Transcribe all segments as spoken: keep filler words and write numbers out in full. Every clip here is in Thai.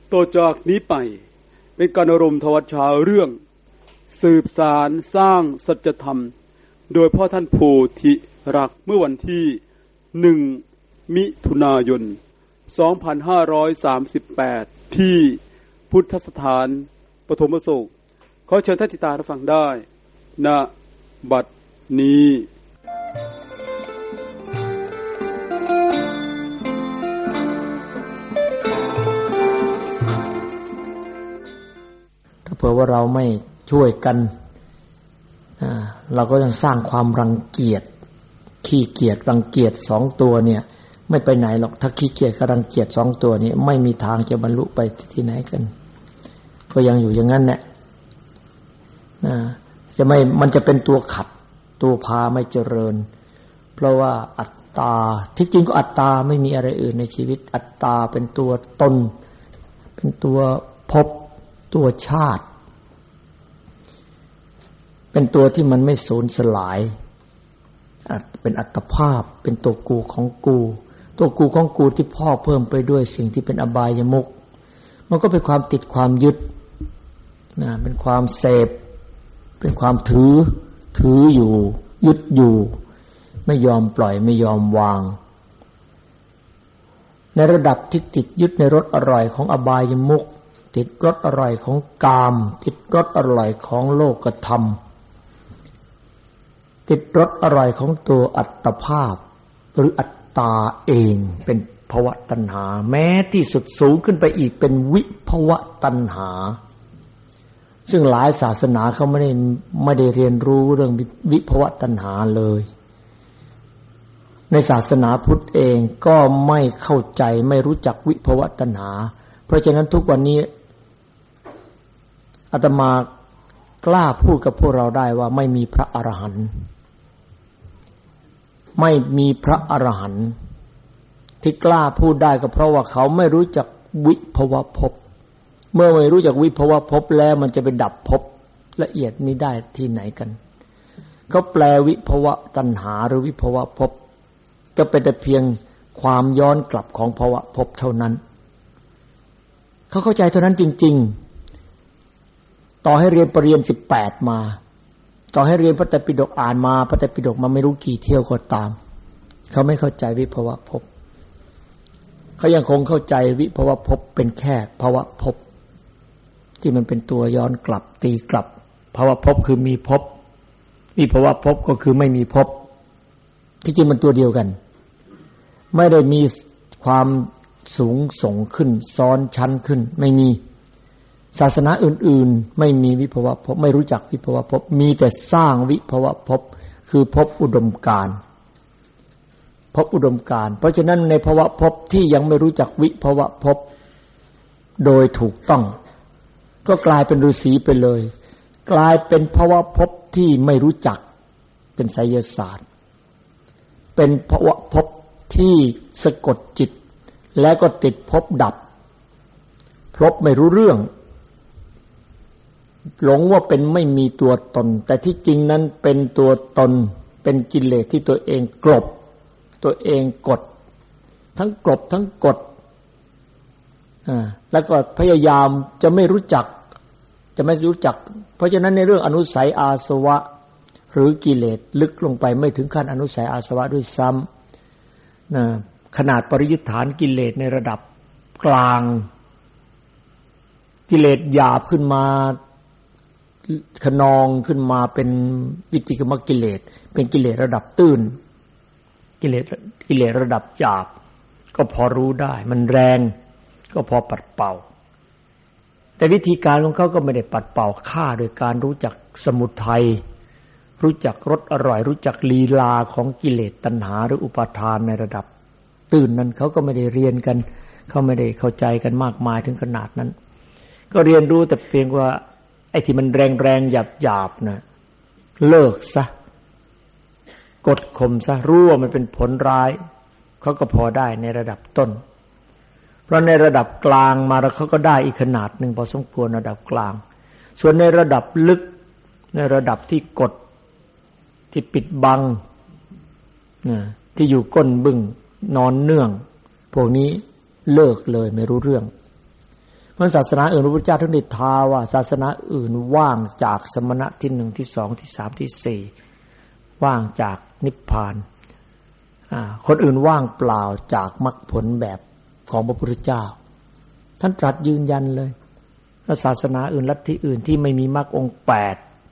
ต่อจากนี้ไปเป็นการอารมณ์ทวัชชาเรื่องสืบสารสร้างสัจธรรมโดยพ่อท่านโพธิรักษ์เมื่อวันที่หนึ่งมิถุนายนสองพันห้าร้อยสามสิบแปดที่พุทธสถานปฐมโศกขอเชิญท่านติตารับฟังได้ณบัดนี้ถ้าเผื่อว่าเราไม่ช่วยกันเราก็ยังสร้างความรังเกียจขี้เกียจรังเกียจสองตัวเนี่ยไม่ไปไหนหรอกถ้าขี้เกียจกับรังเกียจสองตัวนี้ไม่มีทางจะบรรลุไปที่ไหนกันก็ยังอยู่อย่างนั้นแหละนะจะไม่มันจะเป็นตัวขัดตัวพาไม่เจริญเพราะว่าอัตตาที่จริงก็อัตตาไม่มีอะไรอื่นในชีวิตอัตตาเป็นตัวตนเป็นตัวภพตัวชาติเป็นตัวที่มันไม่สูญสลายเป็นอัตภาพเป็นตัวกูของกูตัวกูของกูที่พ่อเพิ่มไปด้วยสิ่งที่เป็นอบายมุขมันก็เป็นความติดความยึดนะเป็นความเสพเป็นความถือถืออยู่ยึดอยู่ไม่ยอมปล่อยไม่ยอมวางในระดับที่ติดยึดในรสอร่อยของอบายมุขติดรสอร่อยของกามติดรสอร่อยของโลกธรรมติดรสอร่อยของตัวอัตภาพหรืออัตตาเองเป็นภวตัณหาแม้ที่สุดสูงขึ้นไปอีกเป็นวิภวตัณหาซึ่งหลายศาสนาเขาไม่ได้ไม่ได้เรียนรู้เรื่องวิภวตัณหาเลยในศาสนาพุทธเองก็ไม่เข้าใจไม่รู้จักวิภวตัณหาเพราะฉะนั้นทุกวันนี้อาตมากล้าพูดกับพวกเราได้ว่าไม่มีพระอรหันต์ไม่มีพระอรหันต์ที่กล้าพูดได้ก็เพราะว่าเขาไม่รู้จักวิภวภพเมื่อไม่รู้จักวิภวภพแล้วมันจะไปดับภพละเอียดนี้ได้ที่ไหนกันเขาแปลวิภวตัณหาหรือวิภวภพก็เป็นแต่เพียงความย้อนกลับของภวภพเท่านั้นเขาเข้าใจเท่านั้นจริงๆต่อให้เรียนปรริญญาสิบแปดมาต่อให้เรียนพระไตรปิฎกอ่านมาพระไตรปิฎกมาไม่รู้กี่เที่ยวก็ตามเขาไม่เข้าใจวิภวภพเขายังคงเข้าใจวิภวภพเป็นแค่ภวภพที่มันเป็นตัวย้อนกลับตีกลับภวภพคือมีภพวิภวภพก็คือไม่มีภพที่จริงมันตัวเดียวกันไม่ได้มีความสูงส่งขึ้นซ้อนชั้นขึ้นไม่มีศาสนาอื่นๆไม่มีวิภวภพไม่รู้จักวิภวภพมีแต่สร้างวิภวภพคือภพอุดมการณ์ภพอุดมการณ์เพราะฉะนั้นในภวภพที่ยังไม่รู้จักวิภวภพโดยถูกต้องก็กลายเป็นฤาษีไปเลยกลายเป็นภวภพที่ไม่รู้จักเป็นไสยศาสตร์เป็นภวภพที่สะกดจิตแล้วก็ติดภพดับภพไม่รู้เรื่องหลงว่าเป็นไม่มีตัวตนแต่ที่จริงนั้นเป็นตัวตนเป็นกิเลสที่ตัวเองกลบตัวเองกดทั้งกลบทั้งกดอ่าแล้วก็พยายามจะไม่รู้จักจะไม่รู้จักเพราะฉะนั้นในเรื่องอนุสัยอาสวะหรือกิเลสลึกลงไปไม่ถึงขั้นอนุสัยอาสวะด้วยซ้ำนะขนาดปริยุทธานกิเลสในระดับกลางกิเลสหยาบขึ้นมาขนองขึ้นมาเป็นวิจิกิมกิเลสเป็นกิเลสระดับตื้นกิเลสกิเลสระดับหยาบก็พอรู้ได้มันแรงก็พอปัดเป่าแต่วิธีการของเขาก็ไม่ได้ปัดเป่าฆ่าโดยการรู้จักสมุทัยรู้จักรสอร่อยรู้จักลีลาของกิเลสตัณหาหรืออุปาทานในระดับตื้นนั้นเขาก็ไม่ได้เรียนกันเขาไม่ได้เข้าใจกันมากมายถึงขนาดนั้นก็เรียนรู้แต่เพียงว่าไอ้ที่มันแรงๆหยาบๆนะเลิกซะกดข่มซะรู้ว่ามันเป็นผลร้ายเขาก็พอได้ในระดับต้นเพราะในระดับกลางมาแล้วเขาก็ได้อีกขนาดหนึ่งพอสมควรระดับกลางส่วนในระดับลึกในระดับที่กดที่ปิดบังนะที่อยู่ก้นบึ้งนอนเนื่องพวกนี้เลิกเลยไม่รู้เรื่องเพราะศาสนาอื่นพระพุทธเจ้าท่านได้ท้าว่าศาสนาอื่นว่างจากสมณะที่หนึ่งที่สองที่สามที่สี่ว่างจากนิพพานคนอื่นว่างเปล่าจากมรรคผลแบบของพระพุทธเจ้าท่านตรัสยืนยันเลยว่าศาสนาอื่นลัทธิอื่นที่ไม่มีมรรคองค์แปด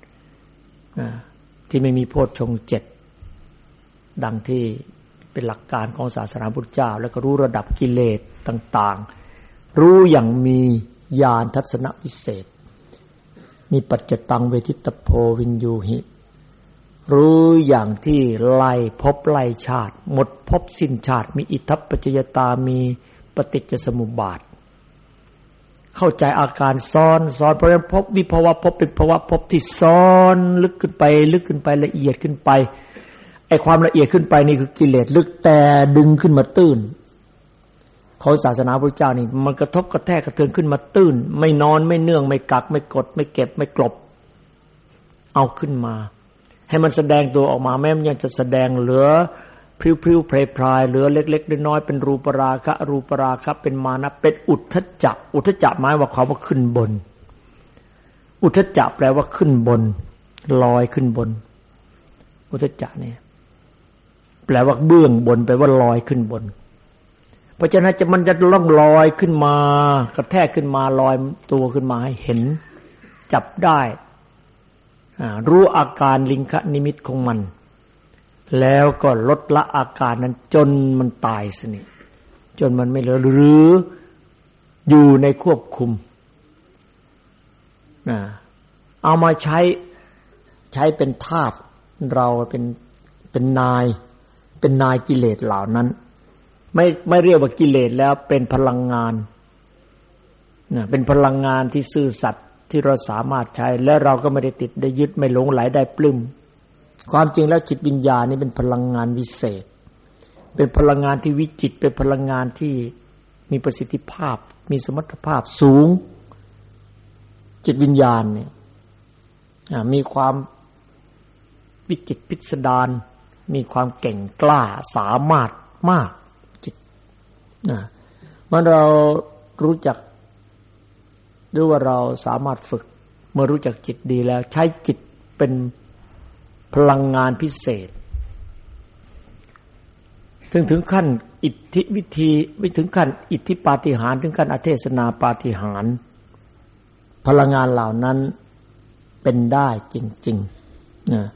ที่ไม่มีโพชฌงค์เจ็ดดังที่เป็นหลักการของศาสนาพุทธเจ้าแล้วก็รู้ระดับกิเลสต่างๆรู้อย่างมีญาณทัศนวิเศษมีปัจจตังเวทิตโพวินยูหิรู้อย่างที่ไล่ภพไล่ชาติหมดภพสิ้นชาติมีอิทธัปปัจจยตามีปฏิจจสมุปบาทเข้าใจอาการซ้อนซ้อนเพราะฉะนั้นภพวิภวะภพเป็นภวะภพที่ซ้อนลึกขึ้นไปลึกขึ้นไปละเอียดขึ้นไปไอ้ความละเอียดขึ้นไปนี่คือกิเลสลึกแต่ดึงขึ้นมาตื้นของศาสนาพุทธเจ้านี่มันกระทบกระแทกกระเทือนขึ้นมาตื้นไม่นอนไม่เนื่องไม่กักไม่กดไม่เก็บไม่กลบเอาขึ้นมาให้มันแสดงตัวออกมาแม้มันยังจะแสดงเหลือพริ้วๆพลายๆเหลือเล็กๆน้อยๆเป็นรูปราคะรูปราคะเป็นมานะเป็นอุทธัจจะอุทธัจจะหมายว่าความว่าขึ้นบนอุทธัจจะแปลว่าขึ้นบนลอยขึ้นบนอุทธัจจะเนี่ยแปลว่าเบื้องบนแปลว่าลอยขึ้นบนเพราะฉะนั้นจะมันจะล่องลอยขึ้นมากระแทกขึ้นมาลอยตัวขึ้นมาให้เห็นจับได้รู้อาการลิงคนิมิตของมันแล้วก็ลดละอาการนั้นจนมันตายสนิทจนมันไม่เหลือหรืออยู่ในควบคุมเอามาใช้ใช้เป็นทาสเราเป็นเป็นนายเป็นนายกิเลสเหล่านั้นไม่ไม่เรียกว่ากิเลสแล้วเป็นพลังงานนะเป็นพลังงานที่ซื่อสัตย์ที่เราสามารถใช้และเราก็ไม่ได้ติดได้ยึดไม่หลงไหลได้ปลื้มความจริงแล้วจิตวิญญาณนี่เป็นพลังงานวิเศษเป็นพลังงานที่วิจิตรเป็นพลังงานที่มีประสิทธิภาพมีสมรรถภาพสูงจิตวิญญาณเนี่ยมีความวิจิตรพิสดารมีความเก่งกล้าสามารถมากจิตนะเมื่อเรารู้จักหรือว่าเราสามารถฝึกเมื่อรู้จักจิตดีแล้วใช้จิตเป็นพลังงานพิเศษถึงถึงขั้นอิทธิวิธีไปถึงขั้นอิทธิปาฏิหาริย์ถึงขั้นอเทศนาปาฏิหาริย์พลังงานเหล่านั้นเป็นได้จริงๆนะ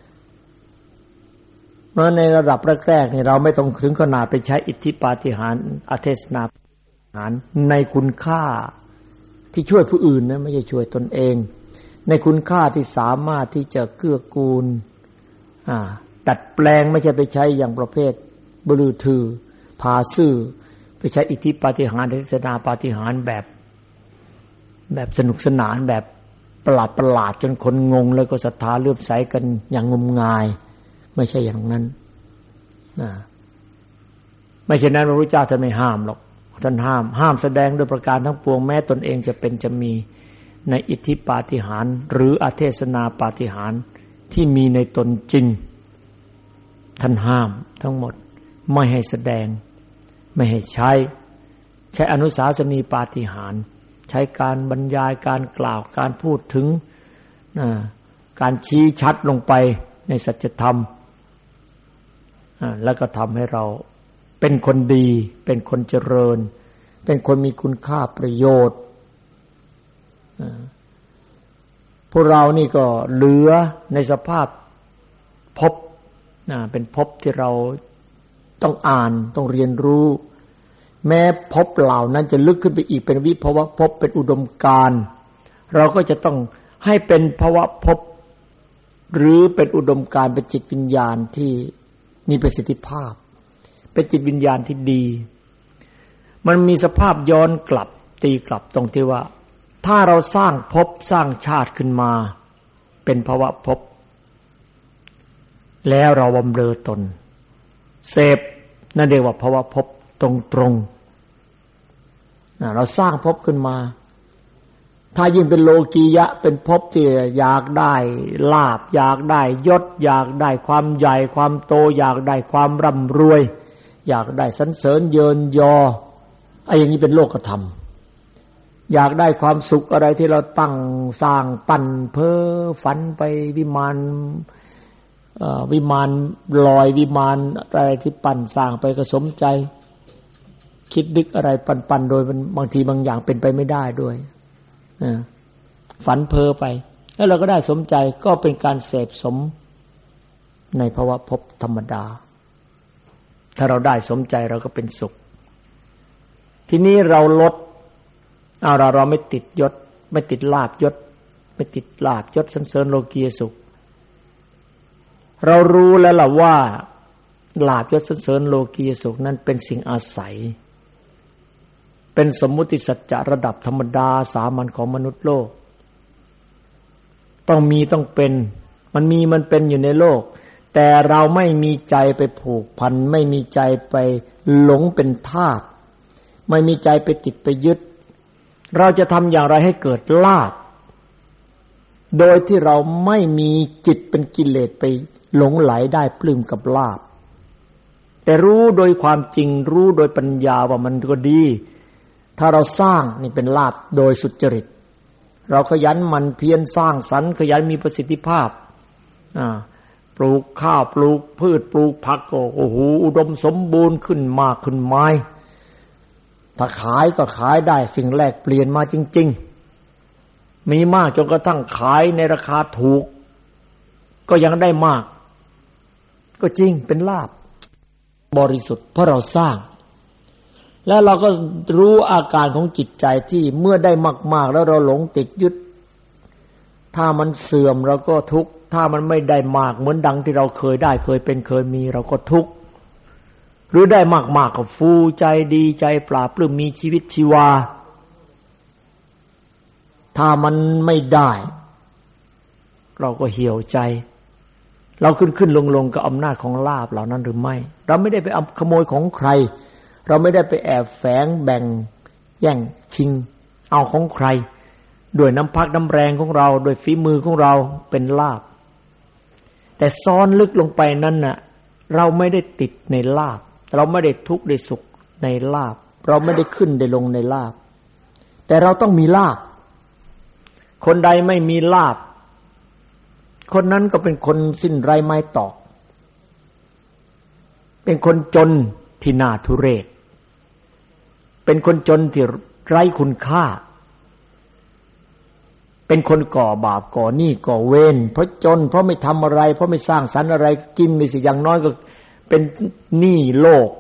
เมื่อในระดับแรกๆนี่เราไม่ต้องถึงขนาดไปใช้อิทธิปาฏิหาริย์อเทศนาปาฏิหาริย์ในคุณค่าที่ช่วยผู้อื่นนะไม่ใช่ช่วยตนเองในคุณค่าที่สามารถที่จะเกื้อกูลอ่าดัดแปลงไม่ใช่ไปใช้อย่างประเภทบลือถือพาซื่อไปใช้อิทธิปาฏิหาริย์เทศนาปาฏิหาริย์แบบแบบสนุกสนานแบบประหลาดประหลาดจนคนงงแล้วก็ศรัทธาเลื่อมใสกันอย่างงมงายไม่ใช่อย่างนั้นนะไม่เช่นนั้นพระพุทธเจ้าท่านไม่ห้ามหรอกท่านห้ามห้ามแสดงโดยประการทั้งปวงแม้ตนเองจะเป็นจะมีในอิทธิปาฏิหาริย์หรืออเทศนาปาฏิหาริย์ที่มีในตนจริงท่านห้ามทั้งหมดไม่ให้แสดงไม่ให้ใช้ใช้อนุสาสนีปาฏิหาริย์ใช้การบรรยายการกล่าวการพูดถึงการชี้ชัดลงไปในสัจธรรมแล้วก็ทำให้เราเป็นคนดีเป็นคนเจริญเป็นคนมีคุณค่าประโยชน์พวกเรานี่ก็เหลือในสภาพภพเป็นภพที่เราต้องอ่านต้องเรียนรู้แม้ภพเหล่านั้นจะลึกขึ้นไปอีกเป็นวิภวภพเป็นอุดมการณ์เราก็จะต้องให้เป็นภวภพหรือเป็นอุดมการณ์เป็นจิตวิญญาณที่มีประสิทธิภาพเป็นจิตวิญญาณที่ดีมันมีสภาพย้อนกลับตีกลับตรงที่ว่าถ้าเราสร้างภพสร้างชาติขึ้นมาเป็นภวภพแล้วเราบำเรอตนเสพนั่นเรียกว่าภวภพตรงๆเราสร้างภพขึ้นมาถ้ายิ่งเป็นโลกียะเป็นภพที่อยากได้ลาภอยากได้ยศอยากได้ความใหญ่ความโตอยากได้ความร่ำรวยอยากได้สรรเสริญเยินยอไอ้อย่างนี้เป็นโลกธรรมอยากได้ความสุขอะไรที่เราตั้งสร้างปั่นเพ้อฝันไปวิมานวิมานลอยวิมานอะไรที่ปั่นสร้างไปก็สมใจคิดนึกอะไรปั่นๆโดยบางทีบางอย่างเป็นไปไม่ได้ด้วยฝันเพ้อไปแล้วเราก็ได้สมใจก็เป็นการเสพสมในภาวะภพธรรมดาถ้าเราได้สมใจเราก็เป็นสุขทีนี้เราลดเอาเราเราไม่ติดยศไม่ติดลาภยศไม่ติดลาภยศสรรเสริญโลกียสุขเรารู้แล้วล่ะว่าลาภยศสรรเสริญโลกียสุขนั้นเป็นสิ่งอาศัยเป็นสมมุติสัจจะระดับธรรมดาสามัญของมนุษย์โลกต้องมีต้องเป็นมันมีมันเป็นอยู่ในโลกแต่เราไม่มีใจไปผูกพันไม่มีใจไปหลงเป็นทาสไม่มีใจไปติดไปยึดเราจะทำอย่างไรให้เกิดลาภโดยที่เราไม่มีจิตเป็นกิเลสไปหลงไหลได้ปลื้มกับลาภแต่รู้โดยความจริงรู้โดยปัญญาว่ามันก็ดีถ้าเราสร้างนี่เป็นลาภโดยสุจริตเราขยันหมั่นเพียรสร้างสรรค์ขยันมีประสิทธิภาพอ่าปลูกข้าวปลูกพืชปลูกผักก็โอ้โหอุดมสมบูรณ์ขึ้นมากขึ้นไม้ถ้าขายก็ขายได้สิ่งแรกเปลี่ยนมาจริงๆมีมากจนกระทั่งขายในราคาถูกก็ยังได้มากก็จริงเป็นลาภบริสุทธิ์เพราะเราสร้างแล้วเราก็รู้อาการของจิตใจที่เมื่อได้มากๆแล้วเราหลงติดยึดถ้ามันเสื่อมเราก็ทุกข์ถ้ามันไม่ได้มากเหมือนดังที่เราเคยได้เคยเป็นเคยมีเราก็ทุกข์หรือได้มากๆก็ฟูใจดีใจปราบปลื้มมีชีวิตชีวาถ้ามันไม่ได้เราก็เหี่ยวใจเราขึ้นขึ้นลงลงกับอำนาจของลาภเหล่านั้นหรือไม่เราไม่ได้ไปขโมยของใครเราไม่ได้ไปแอบแฝงแบ่งแย่งชิงเอาของใครด้วยน้ำพักน้ำแรงของเราด้วยฝีมือของเราเป็นลาภแต่ซ้อนลึกลงไปนั้นน่ะเราไม่ได้ติดในลาภเราไม่ได้ทุกข์ได้สุขในลาภเราไม่ได้ขึ้นได้ลงในลาภแต่เราต้องมีลาภคนใดไม่มีลาภคนนั้นก็เป็นคนสิ้นไร้ไม้ตอกเป็นคนจนที่น่าทุเรศเป็นคนจนที่ไร้คุณค่าเป็นคนก่อบาปก่อหนี้ก่อเวรเพราะจนเพราะไม่ทำอะไรเพราะไม่สร้างสรรค์อะไรกินมีสิอย่างน้อยก็เป็นหนี้โลก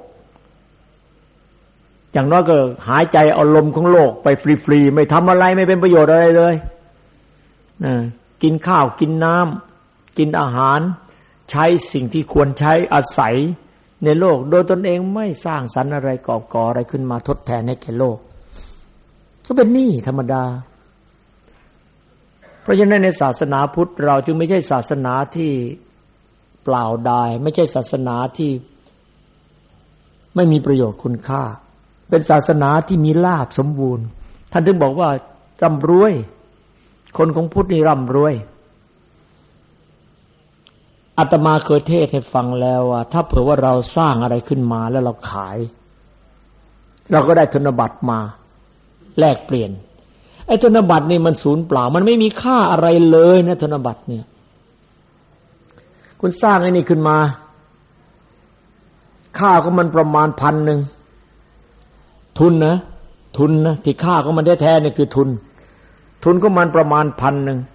อย่างน้อยก็หายใจเอาลมของโลกไปฟรีๆไม่ทำอะไรไม่เป็นประโยชน์อะไรเลยนะกินข้าวกินน้ำกินอาหารใช้สิ่งที่ควรใช้อาศัยในโลกโดยตนเองไม่สร้างสรรค์อะไรกอบก่ออะไรขึ้นมาทดแทนให้แก่โลกก็เป็นหนี้ธรรมดาเพราะฉะนั้นในศาสนาพุทธเราจึงไม่ใช่ศาสนาที่เปล่าดายไม่ใช่ศาสนาที่ไม่มีประโยชน์คุณค่าเป็นศาสนาที่มีลาภสมบูรณ์ท่านถึงบอกว่าร่ำรวยคนของพุทธนี่ร่ำรวยอาตมาเคยเทศให้ฟังแล้วว่าถ้าเผื่อว่าเราสร้างอะไรขึ้นมาแล้วเราขายเราก็ได้ธนบัตรมาแลกเปลี่ยนไอ้ธนบัตรนี่มันสูญเปล่ามันไม่มีค่าอะไรเลยนะธนบัตรเนี่ยคุณสร้างไอ้นี่ขึ้นมาค่าก็มันประมาณพันหนึ่งทุนนะทุนนะที่ค่าก็มันแท้ๆนี่คือทุนทุนก็มันประมาณพันหนึ่ง